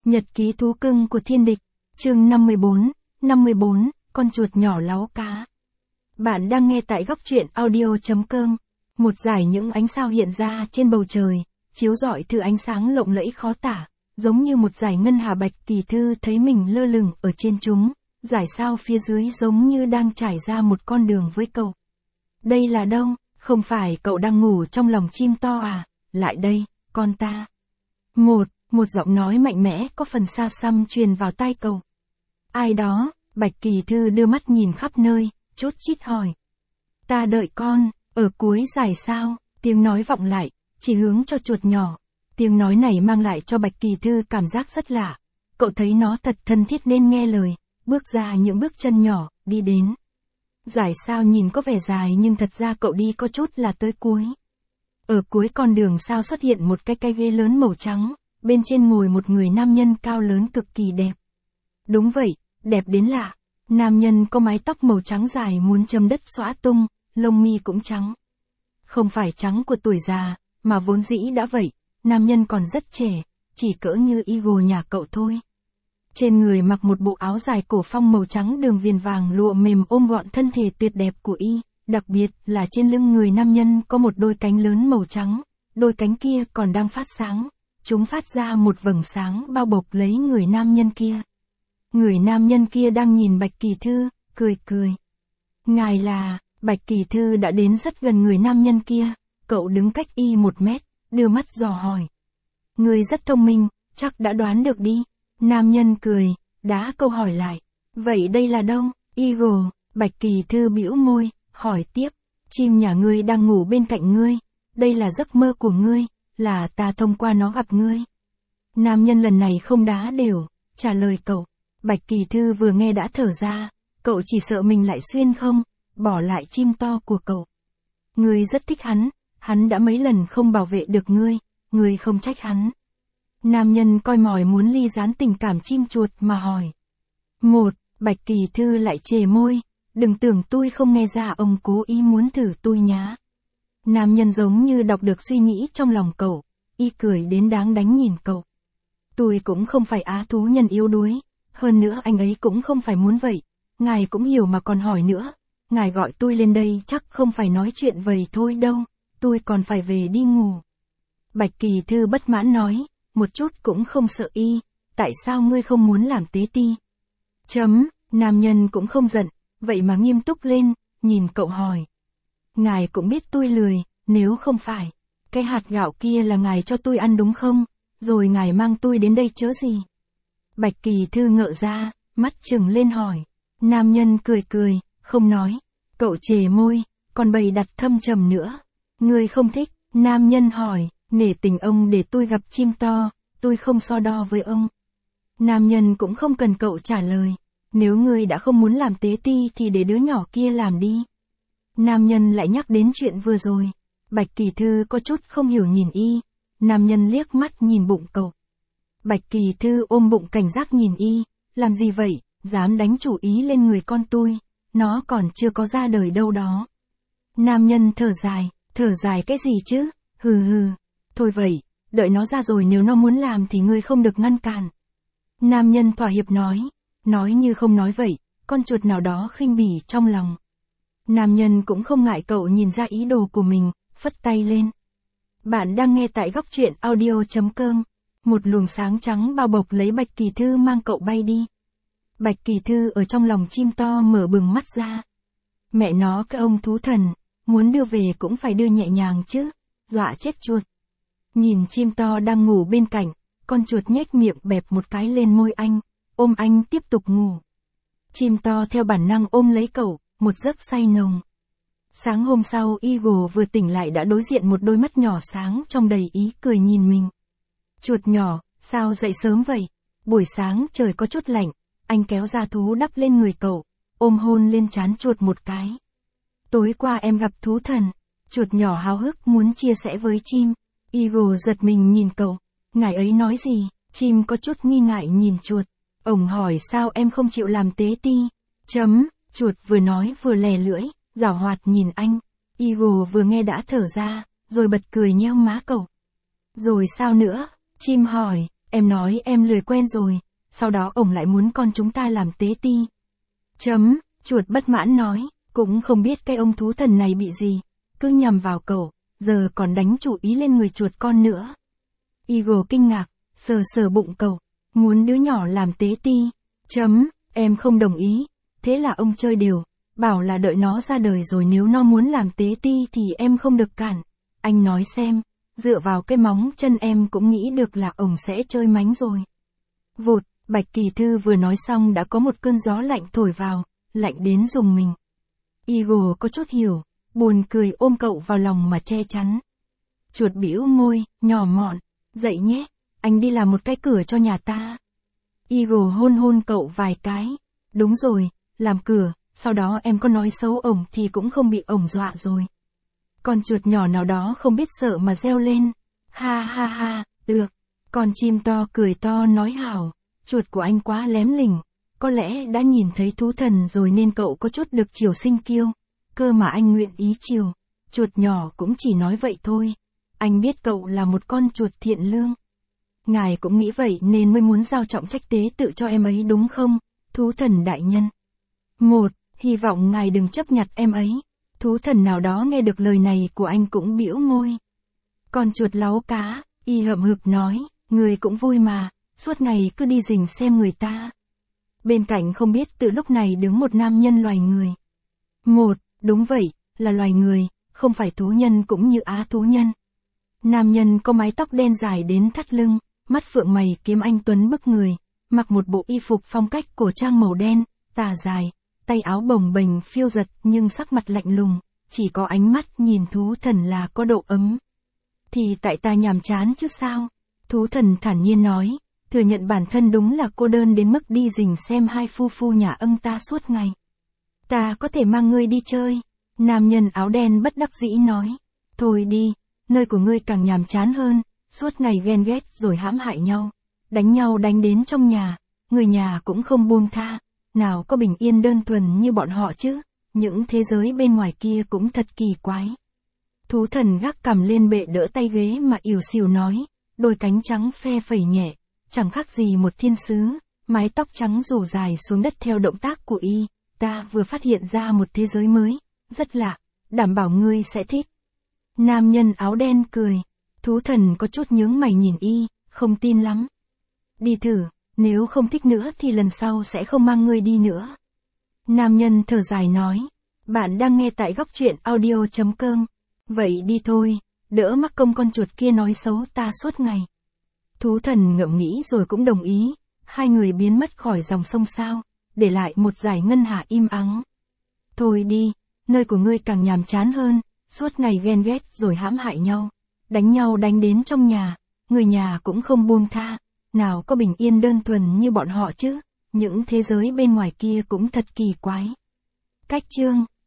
Nhật ký thú cưng của thiên địch, chương 54, con chuột nhỏ láu cá. Bạn đang nghe tại góc truyện audio.com. Một dải những ánh sao hiện ra trên bầu trời, chiếu rọi thứ ánh sáng lộng lẫy khó tả, giống như một dải ngân hà. Bạch Kỳ Thư thấy mình lơ lửng ở trên chúng, dải sao phía dưới giống như đang trải ra một con đường với cậu. Đây là đâu? Không phải cậu đang ngủ trong lòng chim to à? Lại đây, con ta. Một giọng nói mạnh mẽ có phần xa xăm truyền vào tai cậu. Ai đó? Bạch Kỳ Thư đưa mắt nhìn khắp nơi, chốt chít hỏi. Ta đợi con, ở cuối dải sao, tiếng nói vọng lại, chỉ hướng cho chuột nhỏ. Tiếng nói này mang lại cho Bạch Kỳ Thư cảm giác rất lạ. Cậu thấy nó thật thân thiết nên nghe lời, bước ra những bước chân nhỏ, đi đến. Dải sao nhìn có vẻ dài nhưng thật ra cậu đi có chút là tới cuối. Ở cuối con đường sao xuất hiện một cái ghế lớn màu trắng, bên trên ngồi một người nam nhân cao lớn cực kỳ đẹp. Đúng vậy, đẹp đến lạ. Nam nhân có mái tóc màu trắng dài muốn châm đất xõa tung, lông mi cũng trắng. Không phải trắng của tuổi già, mà vốn dĩ đã vậy, nam nhân còn rất trẻ, chỉ cỡ như Eagle nhà cậu thôi. Trên người mặc một bộ áo dài cổ phong màu trắng đường viền vàng lụa mềm ôm gọn thân thể tuyệt đẹp của y, đặc biệt là trên lưng người nam nhân có một đôi cánh lớn màu trắng, đôi cánh kia còn đang phát sáng, chúng phát ra một vầng sáng bao bọc lấy người nam nhân kia. Người nam nhân kia đang nhìn Bạch Kỳ Thư, cười. Ngài là, Bạch Kỳ Thư đã đến rất gần người nam nhân kia, cậu đứng cách y 1 mét, đưa mắt dò hỏi. Ngươi rất thông minh, chắc đã đoán được đi. Nam nhân cười, đá câu hỏi lại. Vậy đây là đâu? Eagle. Bạch Kỳ Thư bĩu môi, hỏi tiếp. Chim nhà ngươi đang ngủ bên cạnh ngươi. Đây là giấc mơ của ngươi, là ta thông qua nó gặp ngươi. Nam nhân lần này không đá đều, trả lời cậu. Bạch Kỳ Thư vừa nghe đã thở ra, cậu chỉ sợ mình lại xuyên không, bỏ lại chim to của cậu. Ngươi rất thích hắn đã mấy lần không bảo vệ được ngươi không trách hắn. Nam nhân coi mỏi muốn ly gián tình cảm chim chuột mà hỏi. Bạch Kỳ Thư lại chề môi, đừng tưởng tôi không nghe ra ông cố ý muốn thử tôi nhá. Nam nhân giống như đọc được suy nghĩ trong lòng cậu, y cười đến đáng đánh nhìn cậu. Tôi cũng không phải á thú nhân yếu đuối, hơn nữa anh ấy cũng không phải muốn vậy, ngài cũng hiểu mà còn hỏi nữa. Ngài gọi tôi lên đây chắc không phải nói chuyện vậy thôi đâu, tôi còn phải về đi ngủ. Bạch Kỳ Thư bất mãn nói, một chút cũng không sợ y, tại sao ngươi không muốn làm tế ti? Nam nhân cũng không giận, vậy mà nghiêm túc lên, nhìn cậu hỏi. Ngài cũng biết tôi lười, nếu không phải, cái hạt gạo kia là ngài cho tôi ăn đúng không? Rồi ngài mang tôi đến đây chớ gì? Bạch Kỳ Thư ngỡ ra, mắt trừng lên hỏi. Nam nhân cười, không nói. Cậu chề môi, còn bày đặt thâm trầm nữa. Ngươi không thích? Nam nhân hỏi, nể tình ông để tôi gặp chim to, tôi không so đo với ông. Nam nhân cũng không cần cậu trả lời. Nếu ngươi đã không muốn làm tế ti thì để đứa nhỏ kia làm đi. Nam nhân lại nhắc đến chuyện vừa rồi. Bạch Kỳ Thư có chút không hiểu nhìn y. Nam nhân liếc mắt nhìn bụng cậu. Bạch Kỳ Thư ôm bụng cảnh giác nhìn y. Làm gì vậy, dám đánh chủ ý lên người con tôi. Nó còn chưa có ra đời đâu đó. Nam nhân thở dài cái gì chứ? Hừ. Thôi vậy, đợi nó ra rồi nếu nó muốn làm thì ngươi không được ngăn cản. Nam nhân thỏa hiệp nói như không nói vậy, con chuột nào đó khinh bỉ trong lòng. Nam nhân cũng không ngại cậu nhìn ra ý đồ của mình, phất tay lên. Bạn đang nghe tại góc truyện audio.com. Một luồng sáng trắng bao bọc lấy Bạch Kỳ Thư mang cậu bay đi. Bạch Kỳ Thư ở trong lòng chim to mở bừng mắt ra. Mẹ nó cái ông thú thần, muốn đưa về cũng phải đưa nhẹ nhàng chứ, dọa chết chuột. Nhìn chim to đang ngủ bên cạnh, con chuột nhếch miệng bẹp một cái lên môi anh, ôm anh tiếp tục ngủ. Chim to theo bản năng ôm lấy cậu, một giấc say nồng. Sáng hôm sau Eagle vừa tỉnh lại đã đối diện một đôi mắt nhỏ sáng trong đầy ý cười nhìn mình. Chuột nhỏ, sao dậy sớm vậy? Buổi sáng trời có chút lạnh, anh kéo da thú đắp lên người cậu, ôm hôn lên trán chuột một cái. Tối qua em gặp thú thần. Chuột nhỏ háo hức muốn chia sẻ với chim. Eagle giật mình nhìn cậu. Ngài ấy nói gì? Chim có chút nghi ngại nhìn chuột. Ông hỏi sao em không chịu làm tế ti? Chuột vừa nói vừa lè lưỡi, giảo hoạt nhìn anh. Eagle vừa nghe đã thở ra, rồi bật cười nheo má cậu. Rồi sao nữa? Chim hỏi, Em nói em lười quen rồi, sau đó ổng lại muốn con chúng ta làm tế ti. Chuột bất mãn nói, cũng không biết cái ông thú thần này bị gì, cứ nhằm vào cậu, giờ còn đánh chủ ý lên người chuột con nữa. Eagle kinh ngạc, sờ sờ bụng cậu, muốn đứa nhỏ làm tế ti. Em không đồng ý, thế là ông chơi đều, bảo là đợi nó ra đời rồi nếu nó muốn làm tế ti thì em không được cản. Anh nói xem, dựa vào cái móng chân em cũng nghĩ được là ổng sẽ chơi mánh rồi. Vụt, Bạch Kỳ Thư vừa nói xong đã có một cơn gió lạnh thổi vào, lạnh đến rùng mình. Eagle có chút hiểu, buồn cười ôm cậu vào lòng mà che chắn. Chuột bĩu môi, nhỏ mọn, dậy nhé, anh đi làm một cái cửa cho nhà ta. Eagle hôn hôn cậu vài cái. Đúng rồi, làm cửa, sau đó em có nói xấu ổng thì cũng không bị ổng dọa rồi. Con chuột nhỏ nào đó không biết sợ mà reo lên. Ha ha ha, được. Con chim to cười to nói hảo, chuột của anh quá lém lỉnh, có lẽ đã nhìn thấy thú thần rồi nên cậu có chút được chiều sinh kiêu. Cơ mà anh nguyện ý chiều. Chuột nhỏ cũng chỉ nói vậy thôi. Anh biết cậu là một con chuột thiện lương. Ngài cũng nghĩ vậy nên mới muốn giao trọng trách tế tự cho em ấy đúng không, thú thần đại nhân? Hy vọng ngài đừng chấp nhặt em ấy. Thú thần nào đó nghe được lời này của anh cũng bĩu môi. Con chuột láu cá, y hậm hực nói, người cũng vui mà, suốt ngày cứ đi rình xem người ta. Bên cạnh không biết từ lúc này đứng một nam nhân loài người. Đúng vậy, là loài người, không phải thú nhân cũng như á thú nhân. Nam nhân có mái tóc đen dài đến thắt lưng, mắt phượng mày kiếm anh tuấn bức người, mặc một bộ y phục phong cách cổ trang màu đen, tà dài, tay áo bồng bềnh phiêu giật nhưng sắc mặt lạnh lùng, chỉ có ánh mắt nhìn thú thần là có độ ấm. Thì tại ta nhàm chán chứ sao? Thú thần thản nhiên nói, thừa nhận bản thân đúng là cô đơn đến mức đi rình xem hai phu phu nhà ân ta suốt ngày. Ta có thể mang ngươi đi chơi. Nam nhân áo đen bất đắc dĩ nói, thôi đi, nơi của ngươi càng nhàm chán hơn, suốt ngày ghen ghét rồi hãm hại nhau đánh đến trong nhà, người nhà cũng không buông tha, nào có bình yên đơn thuần như bọn họ chứ, những thế giới bên ngoài kia cũng thật kỳ quái. Thú thần gác cằm lên bệ đỡ tay ghế mà ỉu xìu nói, đôi cánh trắng phe phẩy nhẹ, chẳng khác gì một thiên sứ, mái tóc trắng rủ dài xuống đất theo động tác của y, ta vừa phát hiện ra một thế giới mới, rất lạ, đảm bảo ngươi sẽ thích. Nam nhân áo đen cười, thú thần có chút nhướng mày nhìn y, không tin lắm. Đi thử, nếu không thích nữa thì lần sau sẽ không mang ngươi đi nữa. Nam nhân thở dài nói, bạn đang nghe tại góc truyện audio.com, vậy đi thôi, đỡ mắc công con chuột kia nói xấu ta suốt ngày. Thú thần ngẫm nghĩ rồi cũng đồng ý, hai người biến mất khỏi dòng sông sao, để lại một dải ngân hà im ắng. Thôi đi, nơi của ngươi càng nhàm chán hơn, suốt ngày ghen ghét rồi hãm hại nhau đánh đến trong nhà, người nhà cũng không buông tha, nào có bình yên đơn thuần như bọn họ chứ, những thế giới bên ngoài kia cũng thật kỳ quái. Cách chương